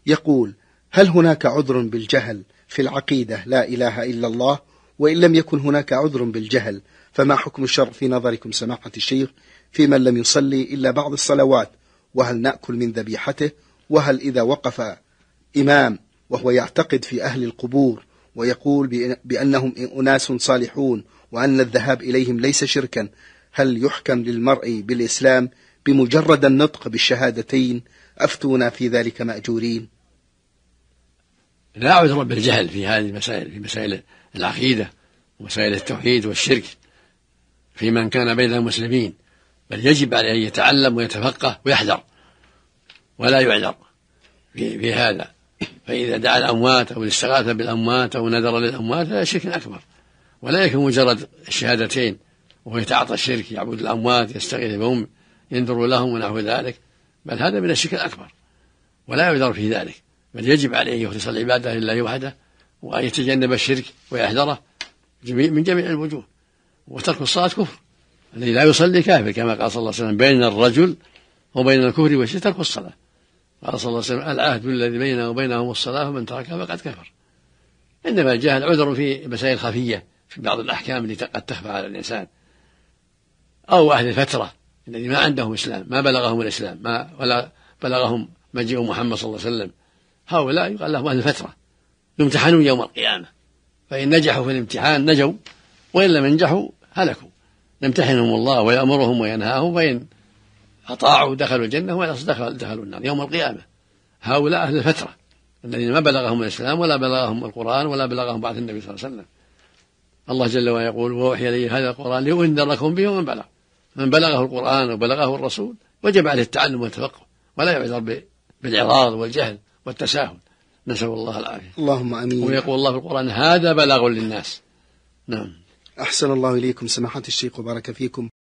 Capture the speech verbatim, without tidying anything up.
يقول: هل هناك عذر بالجهل في العقيدة لا إله إلا الله؟ وإن لم يكن هناك عذر بالجهل فما حكم الشرع في نظركم سماحة الشيخ في من لم يصلي إلا بعض الصلوات؟ وهل نأكل من ذبيحته؟ وهل إذا وقف إمام وهو يعتقد في أهل القبور ويقول بأنهم أناس صالحون وأن الذهاب إليهم ليس شركا، هل يحكم للمرء بالإسلام بمجرد النطق بالشهادتين؟ أفتونا في ذلك مأجورين. لا عذر بالجهل في هذه المسائل، في مسائل العقيدة ومسائل التوحيد والشرك في من كان بين المسلمين، بل يجب عليه أن يتعلم ويتفقه ويحذر ولا يعذر في, في هذا. فإذا دعا الأموات أو الاستغاث بالأموات أو نذر للأموات هذا شرك أكبر، ولا يكون مجرد الشهادتين وهو يتعاطى الشرك، يعبد الأموات يستغيث بهم ينذر لهم ونحو ذلك، بل هذا من الشرك الأكبر ولا يعذر في ذلك، بل يجب عليه أن يخلص العبادة لله وحده وأن يتجنب الشرك ويحذره من جميع الوجوه. وترك الصلاة كفر، الذي لا يصلي كافر، كما قال صلى الله عليه وسلم: بين الرجل وبين الكفر والشرك ترك الصلاة. قال صلى الله عليه وسلم: العهد الذي بيننا وبينهم الصلاة ومن تركها فقد كفر. إنما الجهل عذر في مسائل خفية في بعض الأحكام التي قد تخفى على الإنسان، أو أهل الفترة الذي ما عندهم إسلام، ما بلغهم الإسلام، ما ولا بلغهم مجيء محمد صلى الله عليه وسلم، هؤلاء يقال لهم أهل الفترة يمتحنون يوم القيامة، فإن نجحوا في الامتحان نجوا، وإن لم ينجحوا هلكوا. يمتحنهم الله ويأمرهم وينهاهم، فإن أطاعوا دخلوا الجنة وإن دخلوا دخلوا النار يوم القيامة. هؤلاء أهل الفترة الذين ما بلغهم الإسلام ولا بلغهم القرآن ولا بلغهم بعث النبي صلى الله عليه وسلم. الله جل وعلا يقول: ووحي إلي هذا القرآن لأنذركم به ومن بلغ. من بلغه القرآن وبلغه الرسول وجب عليه التعلم والتفقه، ولا يعذر بالإعراض والجهل والتساهل، نسأل الله العافية. اللهم آمين. ويقول الله في القرآن: هذا بلاغ للناس. نعم. أحسن الله إليكم سماحة الشيخ وبارك فيكم.